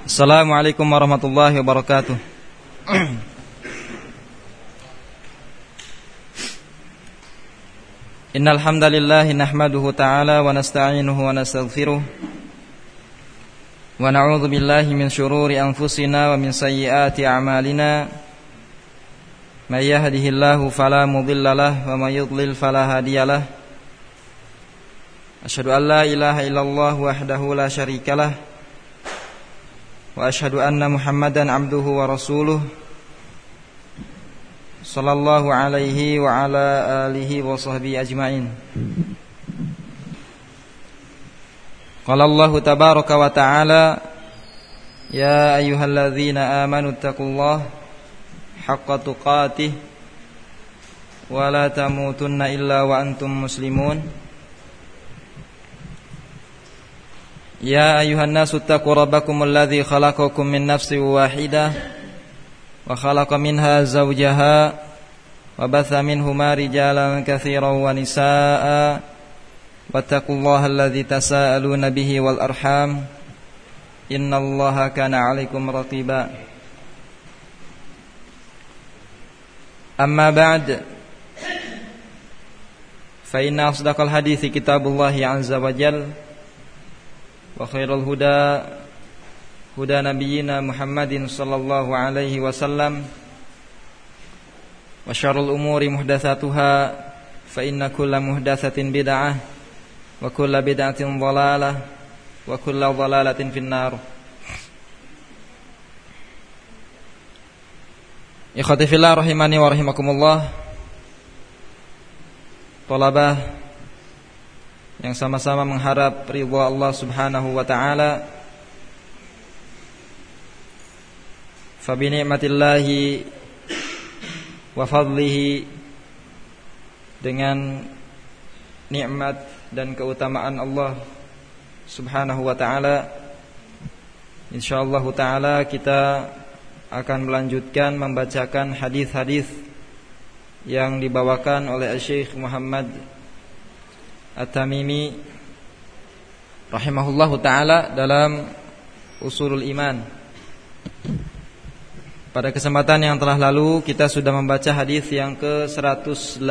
Assalamualaikum warahmatullahi wabarakatuh. Innal hamdalillah nahmaduhu ta'ala wa nasta'inuhu wa nastaghfiruh wa na'udzu billahi min shururi anfusina wa min sayyiati a'malina. May yahdihillahu fala mudilla lahu wa may yudlil fala hadiyalah. Asyhadu an la ilaha illallah wahdahu la syarikalah wa asyhadu anna Muhammadan abduhu wa rasuluh sallallahu alaihi wa ala alihi wa sahbihi ajma'in. Qala Allah tabaraka wa ta'ala ya ayyuhalladzina amanu taqullaha haqqa tuqatih wa la tamutunna illa wa antum muslimun. Ya ayuhan nasu taqu rabbakum alladzi khalaqakum min nafsin wahidah wa khalaqa minha zawjaha wa batha minhuma rijalan katsiran wa nisaa'a wattaqullaha alladzi tasaaluna bihi wal arham innallaha kana 'alaikum raqiba. Amma ba'd, fa inna asdaqal hadithi kitabullahi 'azza wa jalla wa khairul huda huda nabiyyina Muhammadin sallallahu alaihi wasallam wa syarrul umuri muhdatsatuha fa inna kulla muhdatsatin bid'ah wa kulla bid'atin dhalalah wa kulla dhalalatin finnar. Ikhwati fillah rahimani wa rahimakumullah, thalabah yang sama-sama mengharap ridha Allah Subhanahu wa taala. Fa bi ni'matillahi wa fadlihi, dengan nikmat dan keutamaan Allah Subhanahu wa taala, insyaallah taala kita akan melanjutkan membacakan hadis-hadis yang dibawakan oleh Syekh Muhammad At-Tamimi rahimahullahu ta'ala dalam Ushulul Iman. Pada kesempatan yang telah lalu kita sudah membaca hadis yang ke-118.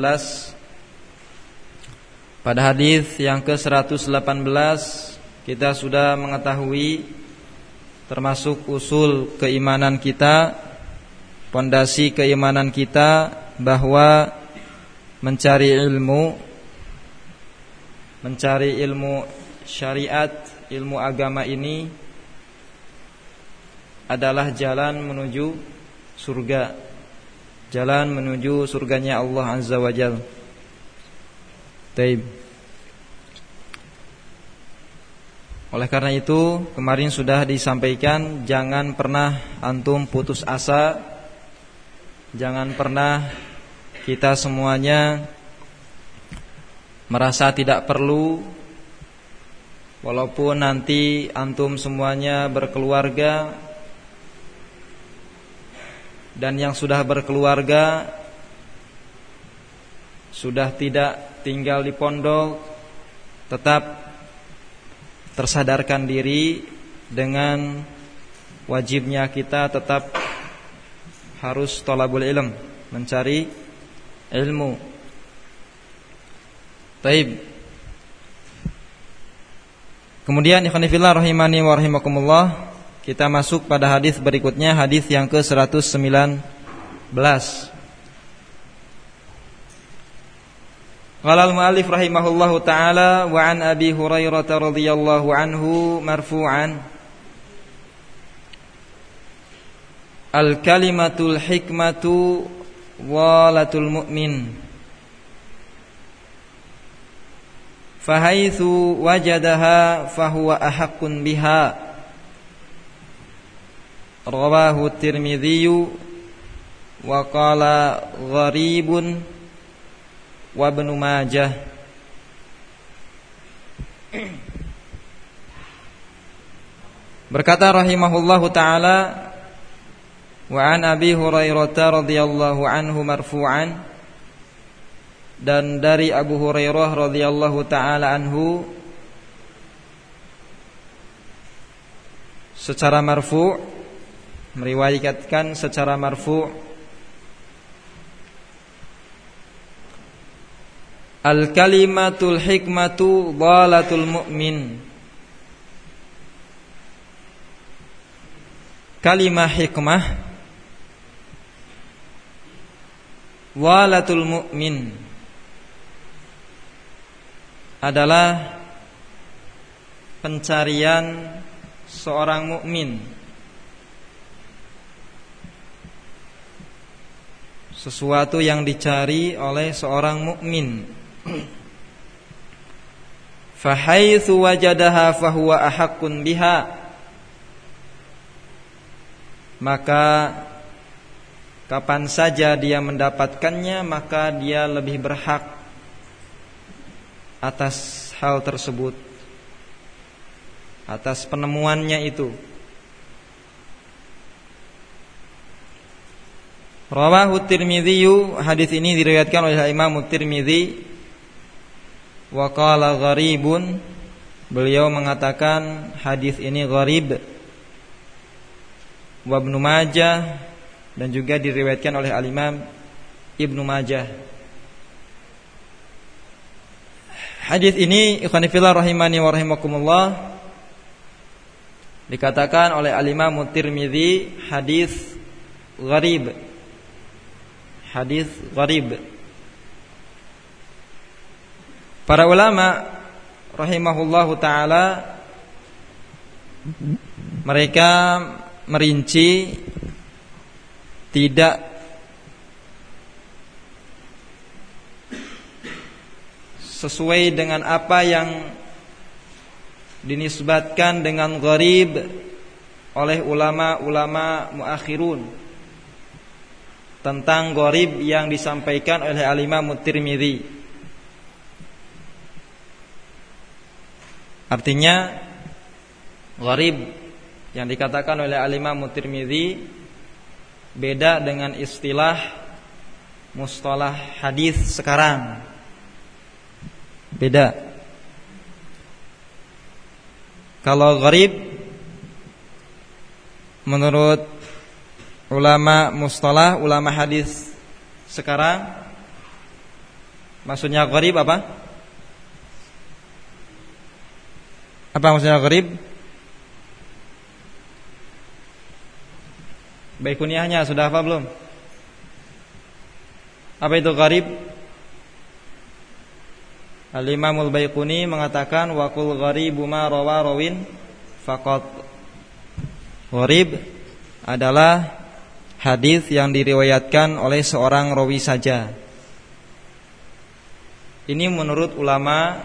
Pada hadis yang ke-118 kita sudah mengetahui termasuk usul keimanan kita, pondasi keimanan kita, bahwa mencari ilmu syariat, ilmu agama ini adalah jalan menuju surga, jalan menuju surganya Allah Azza wa Jalla. Taib. Oleh karena itu kemarin sudah disampaikan, jangan pernah antum putus asa, jangan pernah kita semuanya merasa tidak perlu, walaupun nanti antum semuanya berkeluarga, dan yang sudah berkeluarga sudah tidak tinggal di pondok, tetap tersadarkan diri dengan wajibnya kita tetap harus thalabul ilm, mencari ilmu. Taib. Kemudian ikhwan fillah rahimani wa rahimakumullah, kita masuk pada hadis berikutnya, hadis yang ke-119. Qala al-muallif rahimahullahu taala wa an Abi Hurairah radhiyallahu anhu marfu'an, al-kalimatul hikmatu walatul mu'min, fahaitsu wajadaha fahuwa ahaqqun biha. Rawahu Tirmidzi wa qala gharibun wa Ibnu Majah. Berkata rahimahullahu taala, wa an Abi Hurairah radhiyallahu anhu marfu'an, dan dari Abu Hurairah radhiyallahu taala anhu secara marfu', meriwayatkan secara marfu', al-kalimatul hikmatu dhalatul mu'min. Kalimah hikmah dhalatul mu'min adalah pencarian seorang mukmin, sesuatu yang dicari oleh seorang mukmin. Fahaitsu wajadaha fahuwa ahaqqun biha, maka kapan saja dia mendapatkannya, maka dia lebih berhak atas hal tersebut, atas penemuannya itu. Rawahu Tirmidzi, hadis ini diriwayatkan oleh Imam Tirmidzi. Wa qala gharibun, beliau mengatakan hadis ini gharib. Wa Ibnu Majah, dan juga diriwayatkan oleh Al-Imam Ibnu Majah. Hadis ini ikhwani fillah rahimani wa rahimakumullah, dikatakan oleh Al-Imam Tirmidzi hadis gharib. Hadis gharib. Para ulama rahimahullahu taala mereka merinci tidak sesuai dengan apa yang dinisbatkan dengan gharib oleh ulama-ulama muakhirun tentang gharib yang disampaikan oleh Al-Imam Tirmidzi. Artinya gharib yang dikatakan oleh Al-Imam Tirmidzi beda dengan istilah mustalah hadis sekarang. Beda. Kalau gharib menurut ulama mustalah, ulama hadis sekarang, maksudnya gharib apa? Apa maksudnya gharib? Baikuniahnya sudah apa belum? Apa itu gharib? Al-Imamul Baiquni mengatakan wa qul gharibu ma rawa rawin faqat. Gharib adalah hadis yang diriwayatkan oleh seorang rawi saja. Ini menurut ulama,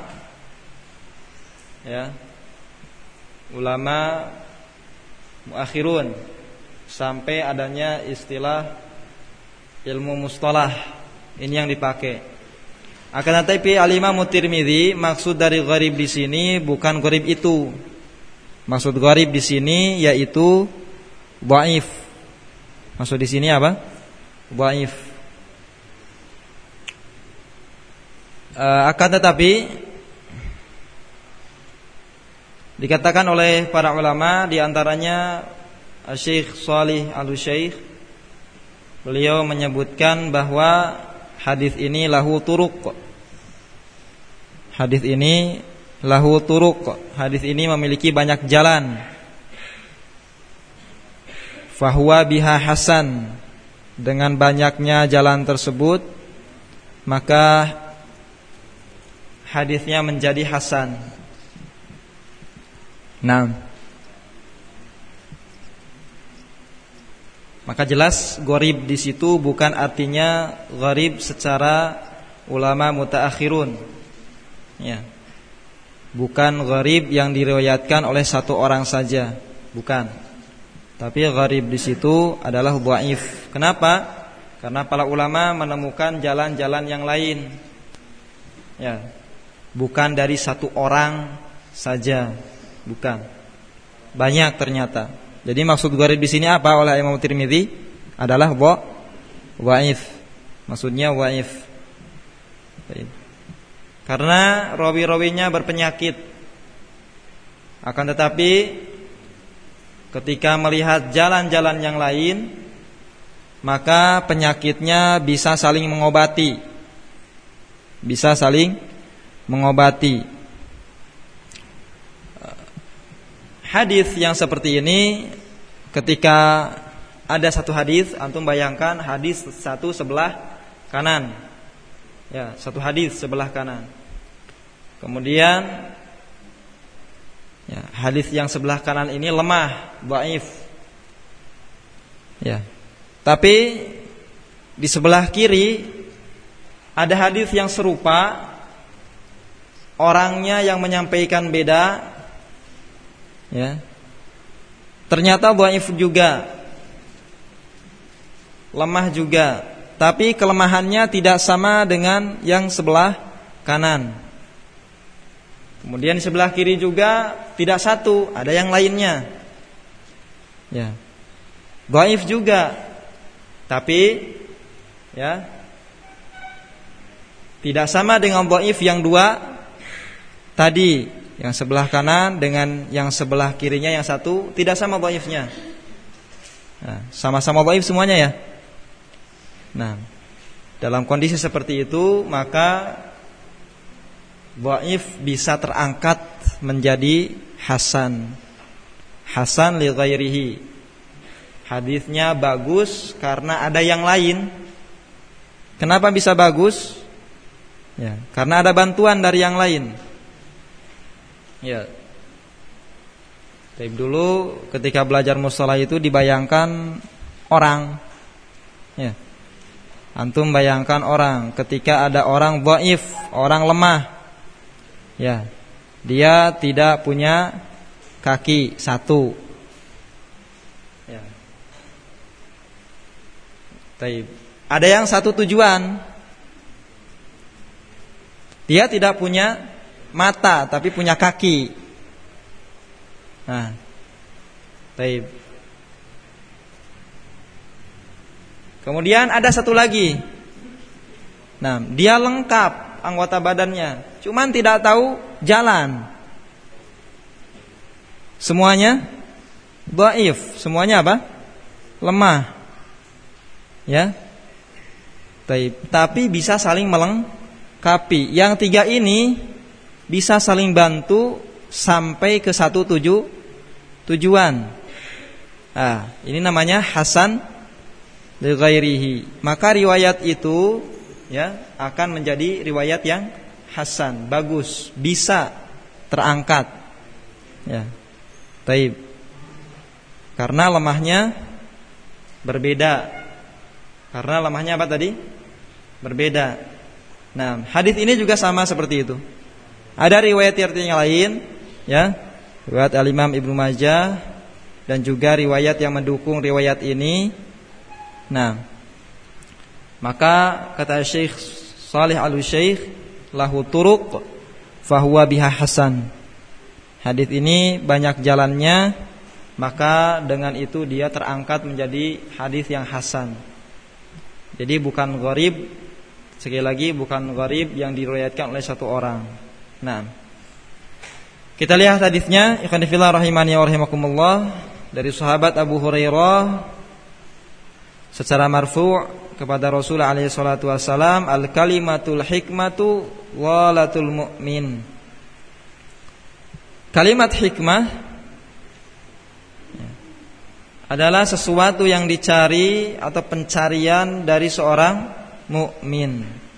ya, ulama muakhirun, sampai adanya istilah ilmu mustalah ini yang dipakai. Akan tetapi Al-Imam Tirmidzi maksud dari gharib di sini bukan gharib itu. Maksud gharib di sini yaitu dhaif. Maksud di sini apa? Dhaif. Akan tetapi dikatakan oleh para ulama, di antaranya Syekh Shalih Al-Utsaimin, beliau menyebutkan bahwa hadis ini lahu turuq. Hadis ini lahu turuq. Hadis ini memiliki banyak jalan. Fahuwa biha hasan. Dengan banyaknya jalan tersebut, maka hadisnya menjadi hasan. Nah, maka jelas gharib di situ bukan artinya gharib secara ulama mutaakhirun. Ya. Bukan gharib yang diriwayatkan oleh satu orang saja, bukan. Tapi gharib di situ adalah dhaif. Kenapa? Karena para ulama menemukan jalan-jalan yang lain. Ya. Bukan dari satu orang saja, bukan. Banyak ternyata. Jadi maksud gharib di sini apa oleh Imam Tirmidzi adalah dhaif. Maksudnya dhaif. Karena rawi-rawinya berpenyakit. Akan tetapi ketika melihat jalan-jalan yang lain, maka penyakitnya bisa saling mengobati. Bisa saling mengobati. Hadis yang seperti ini, ketika ada satu hadis, antum bayangkan hadis satu sebelah kanan. Ya, satu hadis sebelah kanan. Kemudian ya, hadis yang sebelah kanan ini lemah, dhaif. Ya. Tapi di sebelah kiri ada hadis yang serupa, orangnya yang menyampaikan beda. Ya. Ternyata dhaif juga. Lemah juga, tapi kelemahannya tidak sama dengan yang sebelah kanan. Kemudian di sebelah kiri juga tidak satu, ada yang lainnya. Ya. Dhaif juga. Tapi ya, tidak sama dengan dhaif yang dua tadi, yang sebelah kanan dengan yang sebelah kirinya yang satu tidak sama dhaifnya. Nah, sama-sama dhaif semuanya ya. Nah, dalam kondisi seperti itu maka dhaif bisa terangkat menjadi hasan. Hasan li ghairihi. Hadisnya bagus karena ada yang lain. Kenapa bisa bagus? Ya, karena ada bantuan dari yang lain. Ya. Tapi dulu ketika belajar mustalah itu dibayangkan orang. Ya. Antum bayangkan orang, ketika ada orang dhaif, orang lemah. Ya. Dia tidak punya kaki satu. Ya. Taib. Ada yang satu tujuan. Dia tidak punya mata tapi punya kaki. Nah. Taib. Kemudian ada satu lagi. Nah, dia lengkap anggota badannya, cuman tidak tahu jalan. Semuanya dhaif, semuanya apa? Lemah. Ya. Tapi bisa saling melengkapi. Yang tiga ini bisa saling bantu sampai ke satu tujuan. Nah, ini namanya hasan li ghairihi. Maka riwayat itu ya akan menjadi riwayat yang hasan, bagus, bisa terangkat. Ya. Taib. Karena lemahnya berbeda. Karena lemahnya apa tadi? Berbeda. Nah, hadis ini juga sama seperti itu. Ada riwayat yang lain, ya, riwayat Al-Imam Ibnu Majah dan juga riwayat yang mendukung riwayat ini. Nah, maka kata Syekh Shalih Al-Syekh, lahu turuq fahuwa biha hasan. Hadis ini banyak jalannya, maka dengan itu dia terangkat menjadi hadis yang hasan. Jadi bukan gharib, sekali lagi bukan gharib yang diriwayatkan oleh satu orang. Nah, kita lihat hadisnya, ikhwan fillah rahimani wa rahimakumullah, dari sahabat Abu Hurairah secara marfu' kepada Rasul alaihi salatu wasalam, al kalimatul hikmatu walatul mu'min. Kalimat hikmah adalah sesuatu yang dicari atau pencarian dari seorang mukmin.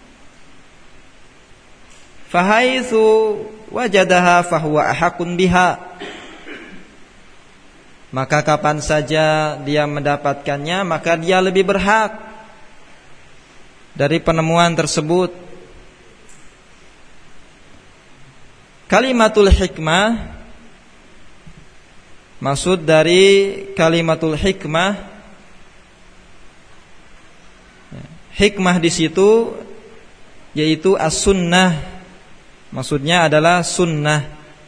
Fahaitsu wajadaha fahuwa ahaqun biha. Maka kapan saja dia mendapatkannya, maka dia lebih berhak dari penemuan tersebut. Kalimatul hikmah, maksud dari kalimatul hikmah, hikmah di situ yaitu as-sunnah. Maksudnya adalah sunnah,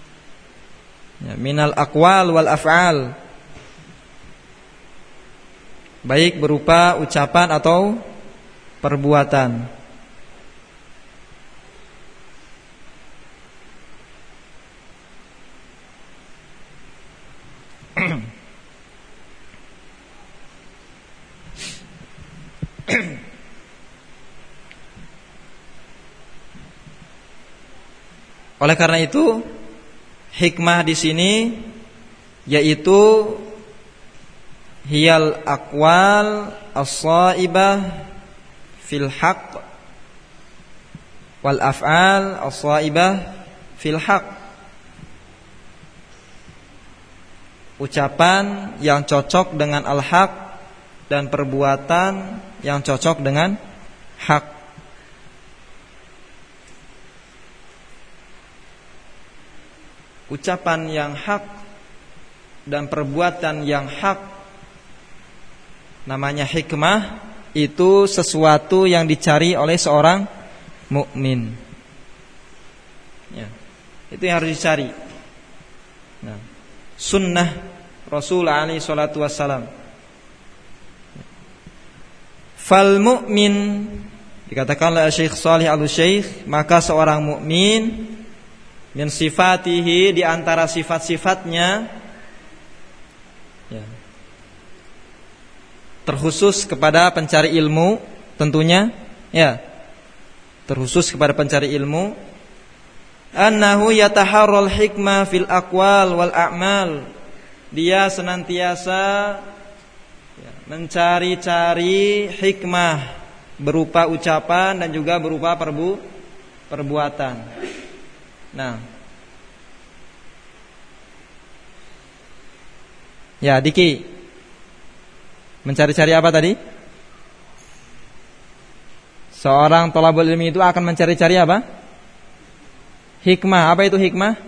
minal aqwal wal af'al, baik berupa ucapan atau perbuatan. Oleh karena itu, hikmah di sini yaitu hiyal aqwal as-shaibah fil haqq wal af'al as-shaibah fil haqq. Ucapan yang cocok dengan al-haq dan perbuatan yang cocok dengan hak. Ucapan yang hak dan perbuatan yang hak namanya hikmah. Itu sesuatu yang dicari oleh seorang mukmin. Ya, itu yang harus dicari. Nah, sunnah Rasul alaihi salatu wassalam. Fal mu'min, dikatakan oleh Syekh Shalih Al-Syekh, maka seorang mukmin min sifatihi, di antara sifat-sifatnya, ya, terkhusus kepada pencari ilmu tentunya, ya, terkhusus kepada pencari ilmu, annahu yataharral hikmah fil aqwal wal a'mal. Dia senantiasa mencari-cari hikmah berupa ucapan dan juga berupa perbuatan. Nah, ya, Diki, mencari-cari apa tadi? Seorang thalabul ilmi itu akan mencari-cari apa? Hikmah. Apa itu hikmah?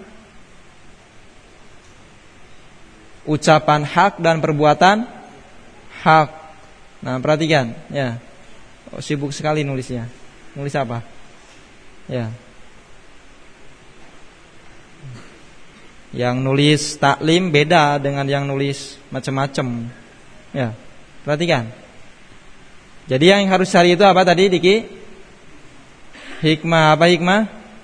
Ucapan hak dan perbuatan hak. Nah, perhatikan, ya. Oh, sibuk sekali nulisnya. Nulis apa? Ya. Yang nulis taklim beda dengan yang nulis macam-macam. Ya. Perhatikan. Jadi yang harus cari itu apa tadi, Diki? Hikmah. Apa hikmah?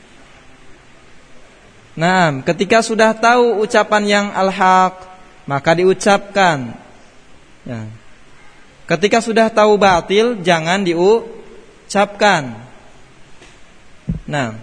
Nah, ketika sudah tahu ucapan yang al-haq, maka diucapkan. Ya. Ketika sudah tahu batil, jangan diucapkan. Nah,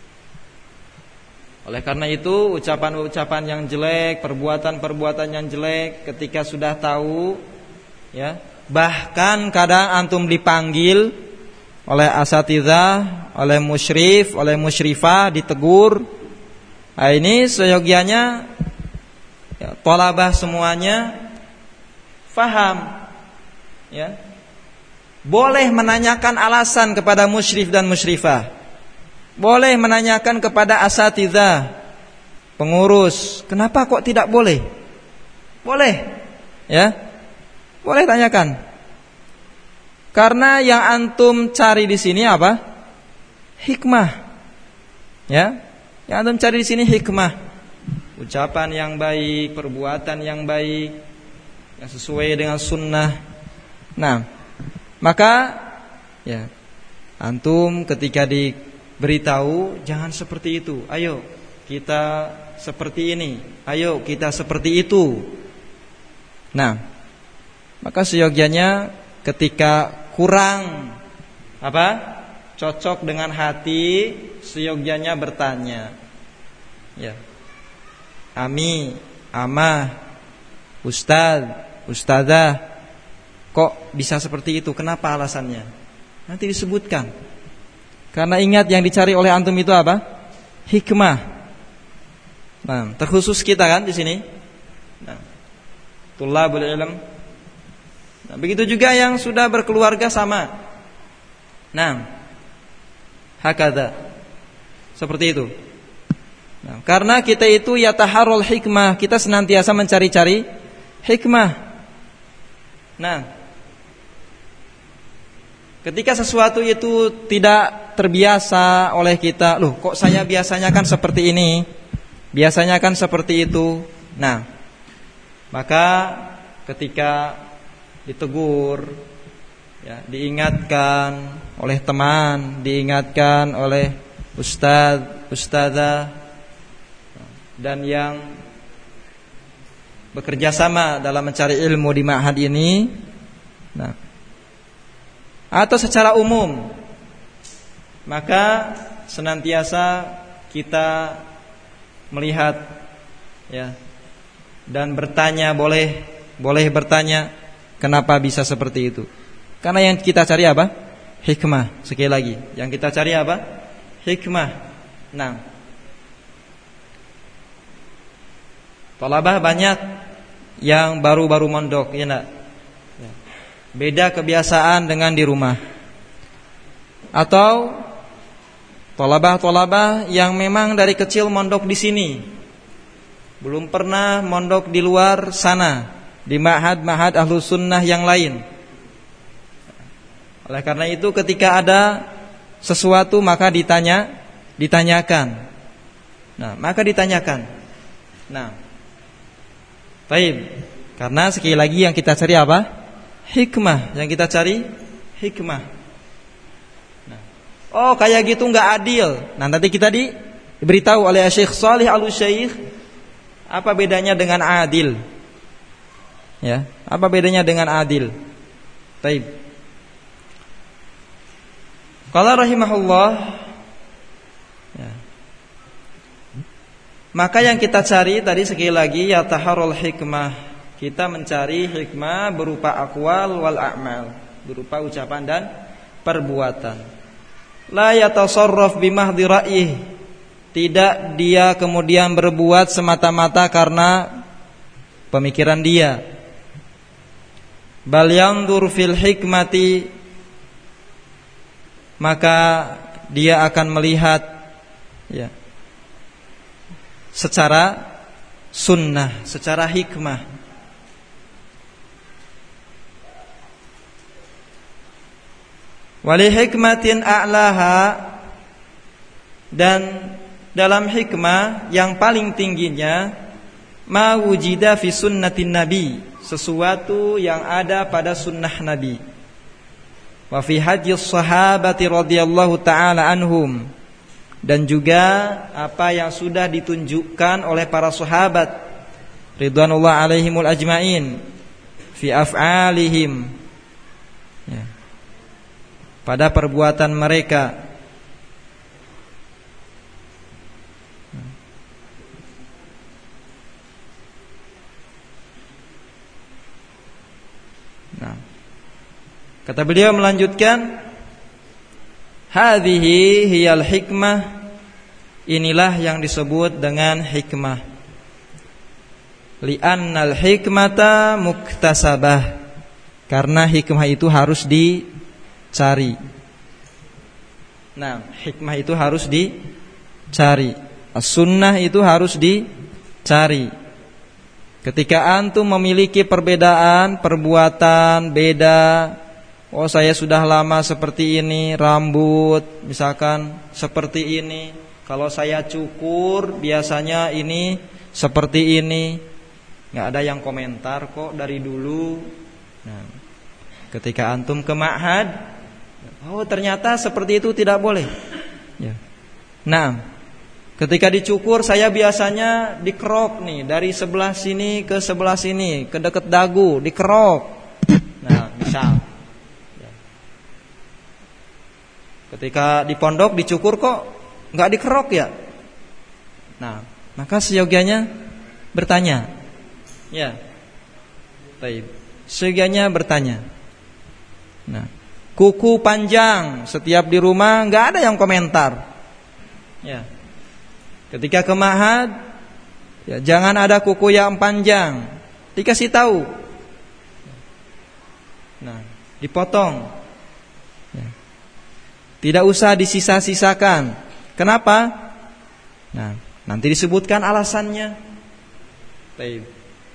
oleh karena itu, ucapan-ucapan yang jelek, perbuatan-perbuatan yang jelek, ketika sudah tahu, ya, bahkan kadang antum dipanggil oleh asatidzah, oleh musyrif, oleh musyrifah, ditegur. Nah, ini seyogianya, ya, thalabah semuanya faham, ya, boleh menanyakan alasan kepada musyrif dan musyrifah, boleh menanyakan kepada asatidzah, pengurus, kenapa kok tidak boleh? Boleh, ya, boleh tanyakan. Karena yang antum cari di sini apa? Hikmah, ya. Yang antum cari di sini hikmah, ucapan yang baik, perbuatan yang baik, yang sesuai dengan sunnah. Nah, maka, ya, antum ketika diberitahu jangan seperti itu. Ayo kita seperti ini. Ayo kita seperti itu. Nah, maka seyogianya ketika kurang apa? Cocok dengan hati, seyogianya bertanya. Ya. Ami, amah, ustaz, ustazah, kok bisa seperti itu? Kenapa alasannya? Nanti disebutkan. Karena ingat yang dicari oleh antum itu apa? Hikmah. Nah, terkhusus kita kan di sini. Nah, thalabul ilm. Nah, begitu juga yang sudah berkeluarga sama. Nah, hakadha. Seperti itu. Nah, karena kita itu yataharrul hikmah, kita senantiasa mencari-cari hikmah. Nah, ketika sesuatu itu tidak terbiasa oleh kita, loh kok saya biasanya kan seperti ini, biasanya kan seperti itu. Nah, maka ketika ditegur, ya, diingatkan oleh teman, diingatkan oleh ustaz, ustazah, dan yang bekerja sama dalam mencari ilmu di ma'had ini, nah, atau secara umum, maka senantiasa kita melihat ya dan bertanya, boleh bertanya kenapa bisa seperti itu. Karena yang kita cari apa? Hikmah. Sekali lagi, yang kita cari apa? Hikmah. Nah, thalabah banyak yang baru-baru mondok, ya enggak? Beda kebiasaan dengan di rumah. Atau thalabah yang memang dari kecil mondok di sini, belum pernah mondok di luar sana, di ma'had ahlus sunnah yang lain. Oleh karena itu ketika ada sesuatu maka ditanyakan. Nah, maka ditanyakan. Nah, baik. Karena sekali lagi yang kita cari apa? Hikmah. Yang kita cari hikmah. Nah, oh kayak gitu nggak adil. Nah, nanti kita diberitahu oleh Syekh Shalih Al-Utsaimin apa bedanya dengan adil. Ya, apa bedanya dengan adil? Baik. Qala rahimahullah, ya. Maka yang kita cari tadi sekali lagi ya taharul hikmah. Kita mencari hikmah berupa aqwal wal a'mal, berupa ucapan dan perbuatan. La yatasarraf bimahdhi ra'yih. Tidak dia kemudian berbuat semata-mata karena pemikiran dia. Bal yanzur fil hikmati, maka dia akan melihat ya secara sunnah, secara hikmah. Wali hikmatin a'laha, dan dalam hikmah yang paling tingginya ma wujida fi sunnatin nabi, sesuatu yang ada pada sunnah Nabi. Wa fi hadis sahabati radhiyallahu taala anhum, dan juga apa yang sudah ditunjukkan oleh para sahabat ridwanullah alaihimul ajmain fi af'alihim, ya, pada perbuatan mereka. Nah, kata beliau melanjutkan, hadhihi hiyal hikmah, inilah yang disebut dengan hikmah. Li'annal hikmata muktasabah, karena hikmah itu harus dicari. Nah, hikmah itu harus dicari. As-sunnah itu harus dicari. Ketika antum memiliki perbedaan perbuatan beda, oh saya sudah lama seperti ini, rambut misalkan seperti ini, kalau saya cukur biasanya ini seperti ini, nggak ada yang komentar kok dari dulu. Nah, ketika antum ke ma'had, oh ternyata seperti itu tidak boleh. Ya. Nah, ketika dicukur saya biasanya dikerok nih, dari sebelah sini ke sebelah sini, ke dekat dagu dikerok. Nah, misal ya. Ketika di pondok dicukur kok nggak dikerok ya. Nah, maka seyogianya bertanya. Ya. Baik. Seyogianya bertanya. Nah, kuku panjang setiap di rumah nggak ada yang komentar. Ya. Ketika ke ma'had, ya, jangan ada kuku yang panjang, dikasih tahu. Nah, dipotong. Ya. Tidak usah disisa-sisakan. Kenapa? Nah, nanti disebutkan alasannya. Baik.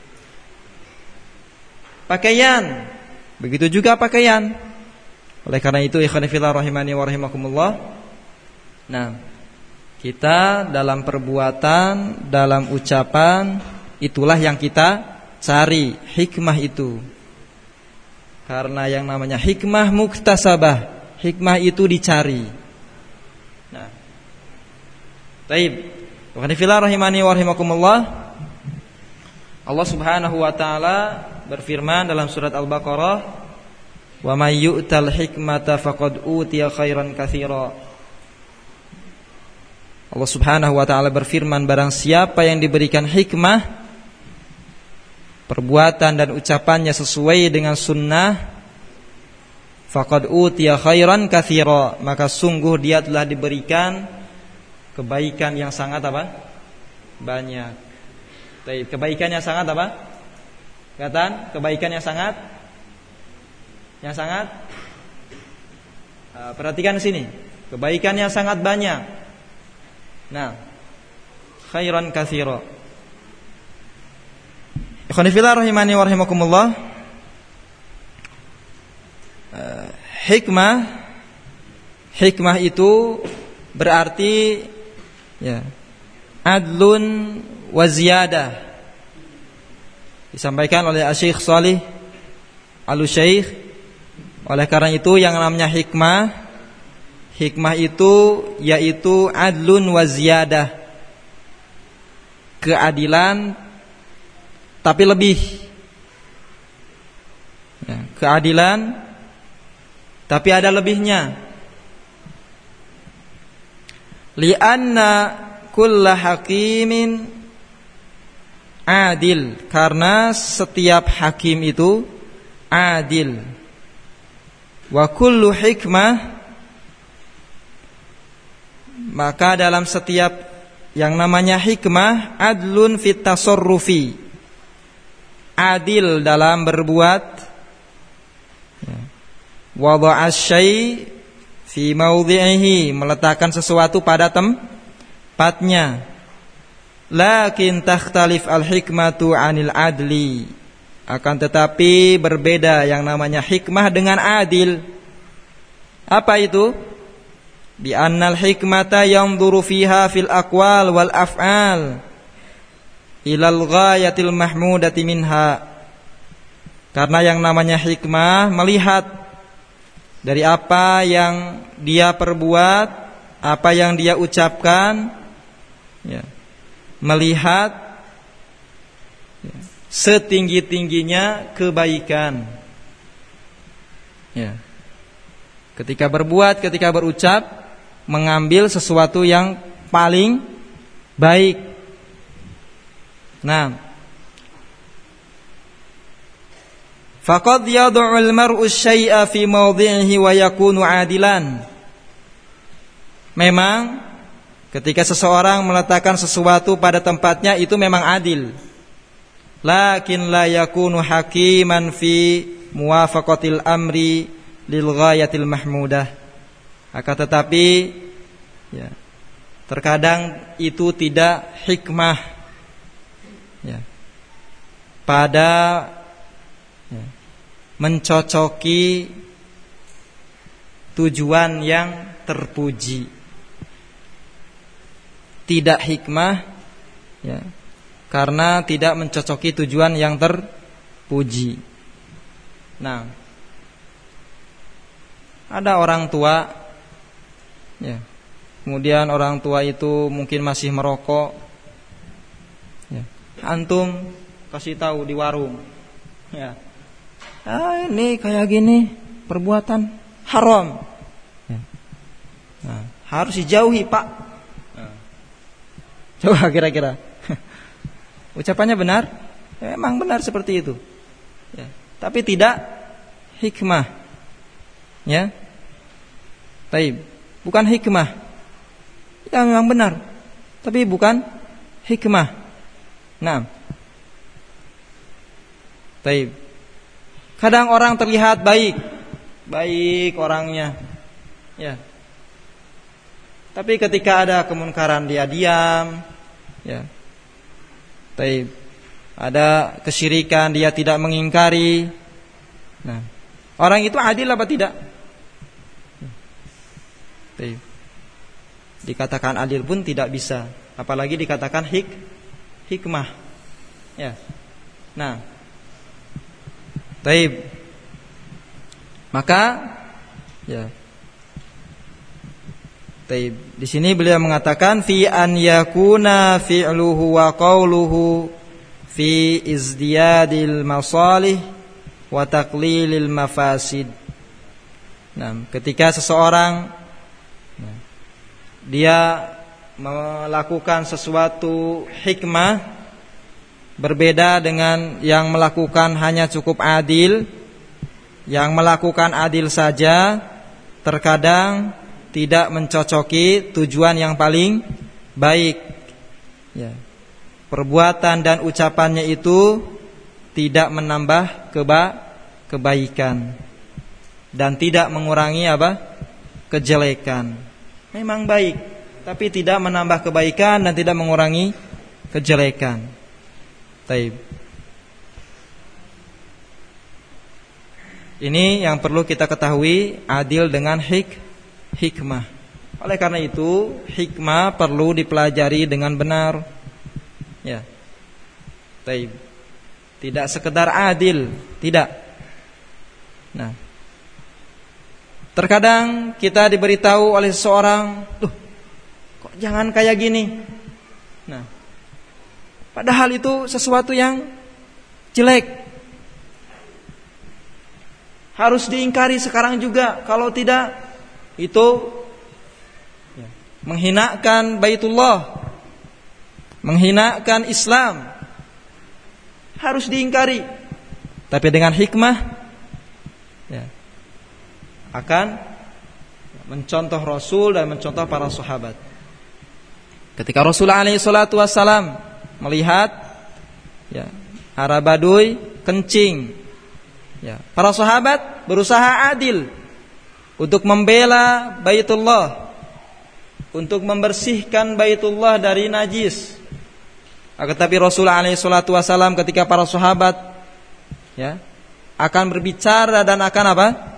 Pakaian, begitu juga pakaian. Oleh karena itu, ikhwan fillah rahimani wa rahimakumullah. Nah, kita dalam perbuatan, dalam ucapan, itulah yang kita cari, hikmah itu. Karena yang namanya hikmah muktasabah, hikmah itu dicari. Nah, baik. Wa fillah rahimani wa rahimakumullah. Allah Subhanahu wa taala berfirman dalam surat Al-Baqarah, "Wa may yu'tal hikmata faqad utiya khairan katsira." Allah Subhanahu wa taala berfirman, barang siapa yang diberikan hikmah, perbuatan dan ucapannya sesuai dengan sunnah, faqad utiya khairan katsira, maka sungguh dia telah diberikan kebaikan yang sangat apa? Banyak. Baik, kebaikan yang sangat apa? Katakan, kebaikan yang sangat perhatikan sini. Kebaikan yang sangat banyak. Nah, khairan katsira. Ikhwani fillah rahimani wa rahimakumullah. Hikmah itu berarti ya, adlun wa ziyadah. Disampaikan oleh Syekh Shalih Al-Utsaimin. Oleh karena itu yang namanya hikmah itu yaitu adlun wa ziyadah, keadilan tapi lebih ya, keadilan tapi ada lebihnya. Li'anna kulla hakimin adil, karena setiap hakim itu adil. Wa kullu hikmah, maka dalam setiap yang namanya hikmah, adlun fit tasarrufi, adil dalam berbuat, wada'a syai' fi maudhi'ihi, meletakkan sesuatu pada tempatnya. Lakin takhtalif al-hikmatu 'anil adli, akan tetapi berbeda yang namanya hikmah dengan adil. Apa itu? Bi annal hikmata yanzuru fiha fil aqwal wal af'al ilal ghayatil mahmudati minha. Karena yang namanya hikmah melihat dari apa yang dia perbuat, apa yang dia ucapkan, ya, melihat ya, setinggi-tingginya kebaikan. Ya. Ketika berbuat, ketika berucap, mengambil sesuatu yang paling baik. Nah, faqad yad'ul mar'u syai'a fi mawdhi'ihi wa yakunu 'adilan. Memang ketika seseorang meletakkan sesuatu pada tempatnya itu memang adil. Lakin la yakunu hakiman fi muwafaqatil amri lil ghayatil mahmudah. Akan tetapi ya, terkadang itu tidak hikmah ya, pada ya, mencocoki tujuan yang terpuji. Tidak hikmah ya, karena tidak mencocoki tujuan yang terpuji. Nah, ada orang tua ya, kemudian orang tua itu mungkin masih merokok ya. Antum kasih tahu di warung ya, ini kayak gini perbuatan haram ya. Nah, harus dijauhi pak. Nah, coba kira-kira ucapannya benar? Ya, emang benar seperti itu ya. Tapi tidak hikmah ya. Taib, bukan hikmah. Ya memang benar, tapi bukan hikmah. Nah, taib. Kadang orang terlihat baik orangnya, ya. Tapi ketika ada kemunkaran dia diam, ya. Taib. Ada kesyirikan dia tidak mengingkari. Nah, orang itu adil apa tidak? Taib. Dikatakan adil pun tidak bisa, apalagi dikatakan hikmah. Ya. Nah, taib. Maka ya. Taib. Di sini beliau mengatakan fi an yakuna fi'luhu wa qawluhu fi izdiyadil masalih wa taqlilil mafasid. Nah, ketika seseorang dia melakukan sesuatu hikmah berbeda dengan yang melakukan hanya cukup adil. Yang melakukan adil saja terkadang tidak mencocoki tujuan yang paling baik. Ya. Perbuatan dan ucapannya itu tidak menambah kebaikan dan tidak mengurangi kejelekan. Memang baik, tapi tidak menambah kebaikan dan tidak mengurangi kejelekan. Taib. Ini yang perlu kita ketahui, adil dengan hikmah. Oleh karena itu, hikmah perlu dipelajari dengan benar. Ya. Taib. Tidak sekedar adil, tidak. Nah, terkadang kita diberitahu oleh seseorang, "Tuh, kok jangan kayak gini." Nah, padahal itu sesuatu yang jelek. Harus diingkari sekarang juga. Kalau tidak, itu menghinakan Baitullah, menghinakan Islam. Harus diingkari. Tapi dengan hikmah, akan mencontoh Rasul dan mencontoh para sahabat. Ketika Rasulullah SAW melihat Arab Baduy kencing, para sahabat berusaha adil untuk membela Baitullah, untuk membersihkan Baitullah dari najis. Tetapi Rasulullah SAW ketika para sahabat akan berbicara dan akan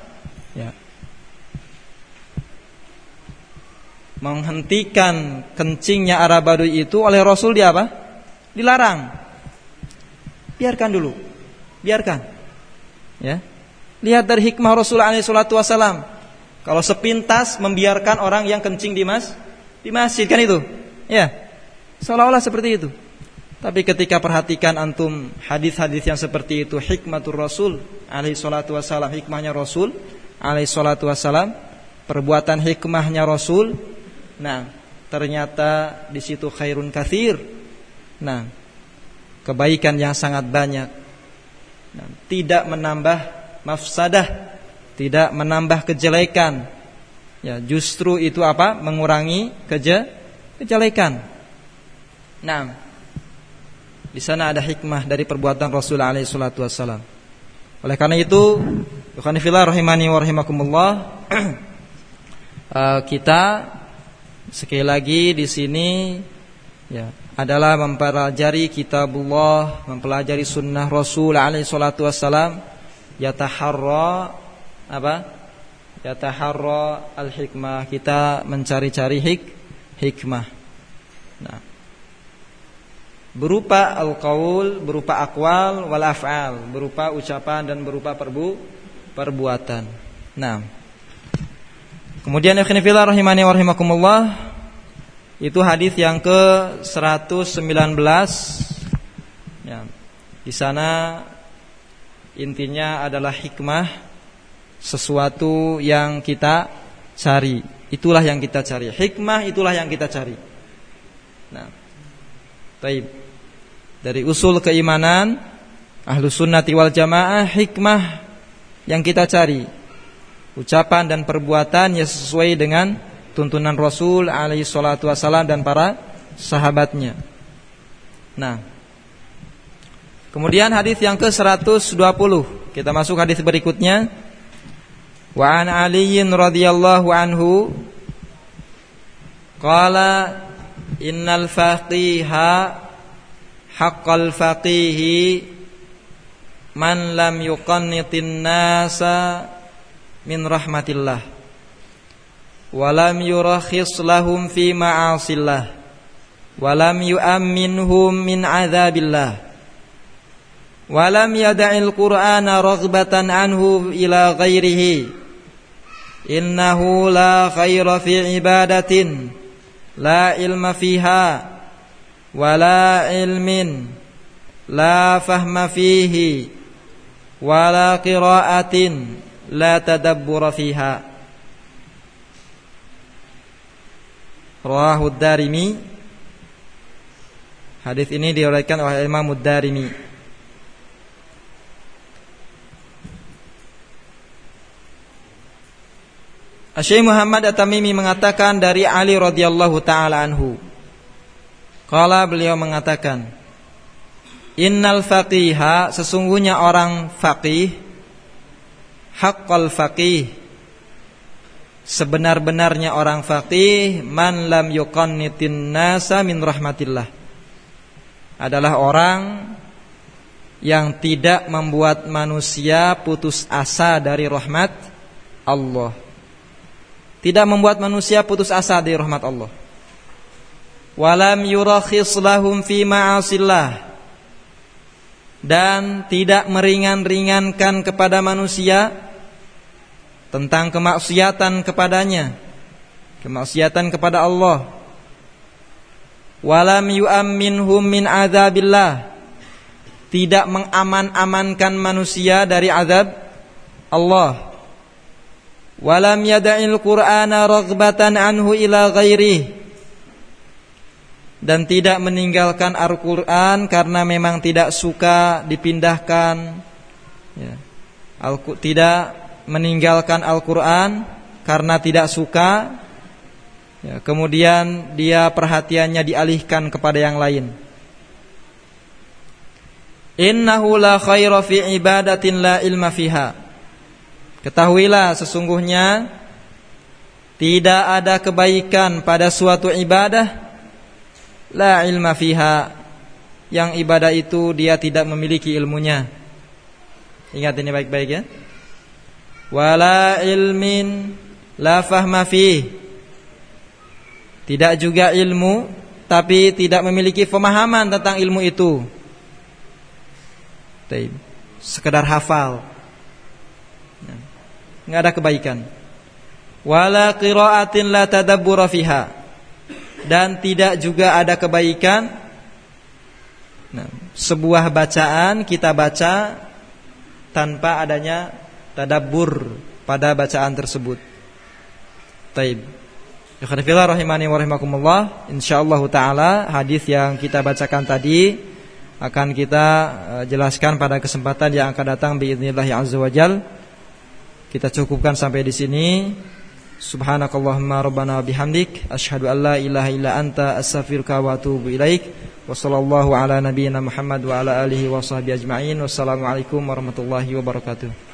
menghentikan kencingnya Arab Baduy itu, oleh Rasul dilarang. Biarkan dulu, biarkan. Lihat dari hikmah Rasulullah SAW. Kalau sepintas membiarkan orang yang kencing di masjid, kan itu? Seolah-olah seperti itu. Tapi ketika perhatikan antum hadis-hadis yang seperti itu, hikmatur Rasul SAW, hikmahnya Rasul SAW, perbuatan hikmahnya Rasul. Nah, ternyata di situ khairun katsir. Nah, kebaikan yang sangat banyak. Nah, tidak menambah mafsadah, tidak menambah kejelekan. Justru itu mengurangi kejelekan. Nah, di sana ada hikmah dari perbuatan Rasulullah SAW. Oleh karena itu, ikhwani fillah rahimani wa rahimakumullah, kita sekali lagi di sini adalah mempelajari kitabullah, mempelajari sunnah Rasul alaihi salatu wassalam, yataharra al-hikmah, kita mencari-cari hikmah. Nah, berupa al-qaul, berupa aqwal wal af'al, berupa ucapan dan berupa perbuatan. Nah, kemudian ikhwan fillah rahimani wa rahimakumullah, itu hadis yang ke-119. Di sana intinya adalah hikmah, sesuatu yang kita cari. Itulah yang kita cari. Hikmah itulah yang kita cari. Nah, baik. Dari usul keimanan Ahlus Sunnati wal Jamaah, hikmah yang kita cari, ucapan dan perbuatan yang sesuai dengan tuntunan Rasul alaihi salatu wasallam dan para sahabatnya. Nah, kemudian hadis yang ke-120, kita masuk hadis berikutnya. Wa an Aliyin radhiyallahu anhu qala innal faqiha haqqal faqihi man lam yuqannitin nasa min rahmatillah walam yurakhis lahum fi ma'asillah walam yu'amminhum min adzabillah walam yada'il qur'ana raghbatan anhu ila ghairihi innahu la khaira fi ibadatin la ilma fiha wala ilmin la fahma fihi wala qira'atin la tadabbura fiha. Rawahu Ad-Darimi. Hadis ini diriwayatkan oleh Imam Ad-Darimi. Syekh Muhammad At-Tamimi mengatakan dari Ali radhiyallahu taala anhu. Qala, beliau mengatakan, innal faqiha, sesungguhnya orang faqih, haqqal faqih, sebenar-benarnya orang faqih, man lam yuqannitin nasa min rahmatillah, adalah orang yang tidak membuat manusia putus asa dari rahmat Allah. Tidak membuat manusia putus asa dari rahmat Allah. Walam yurakhis lahum fi ma'asillah, dan tidak meringan-ringankan kepada manusia tentang kemaksiatan kepadanya, kemaksiatan kepada Allah. Walam yu'amminhum min azabillah, tidak mengaman-amankan manusia dari azab Allah. Walam yada'il Qur'ana raghbatan anhu ila ghairihi, dan tidak meninggalkan Al-Qur'an karena memang tidak suka dipindahkan, ya. Tidak meninggalkan Al-Qur'an karena tidak suka, ya. Kemudian dia perhatiannya dialihkan kepada yang lain. Innahu la khaira fi ibadatin la ilma fiha, ketahuilah sesungguhnya tidak ada kebaikan pada suatu ibadah la ilma fiha, yang ibadah itu dia tidak memiliki ilmunya. Ingat ini baik-baik ya. Wala ilmin la fahma fih, tidak juga ilmu tapi tidak memiliki pemahaman tentang ilmu itu. Sekedar hafal, enggak ada kebaikan. Wala qiraatin la tadabbura fiha, dan tidak juga ada kebaikan sebuah bacaan kita baca tanpa adanya tadabbur pada bacaan tersebut. Taib. Ikhwan fillah rahimani wa rahimakumullah, insyaallah taala hadis yang kita bacakan tadi akan kita jelaskan pada kesempatan yang akan datang biidznillah azza wajal. Kita cukupkan sampai di sini. Subhanakallahumma rabbana bihamdik, asyhadu an la ilaha illa anta, astaghfiruka wa atubu ilaik. Wa sallallahu ala nabiyyina Muhammad wa ala alihi wa sahbihi ajma'in. Wassalamualaikum warahmatullahi wabarakatuh.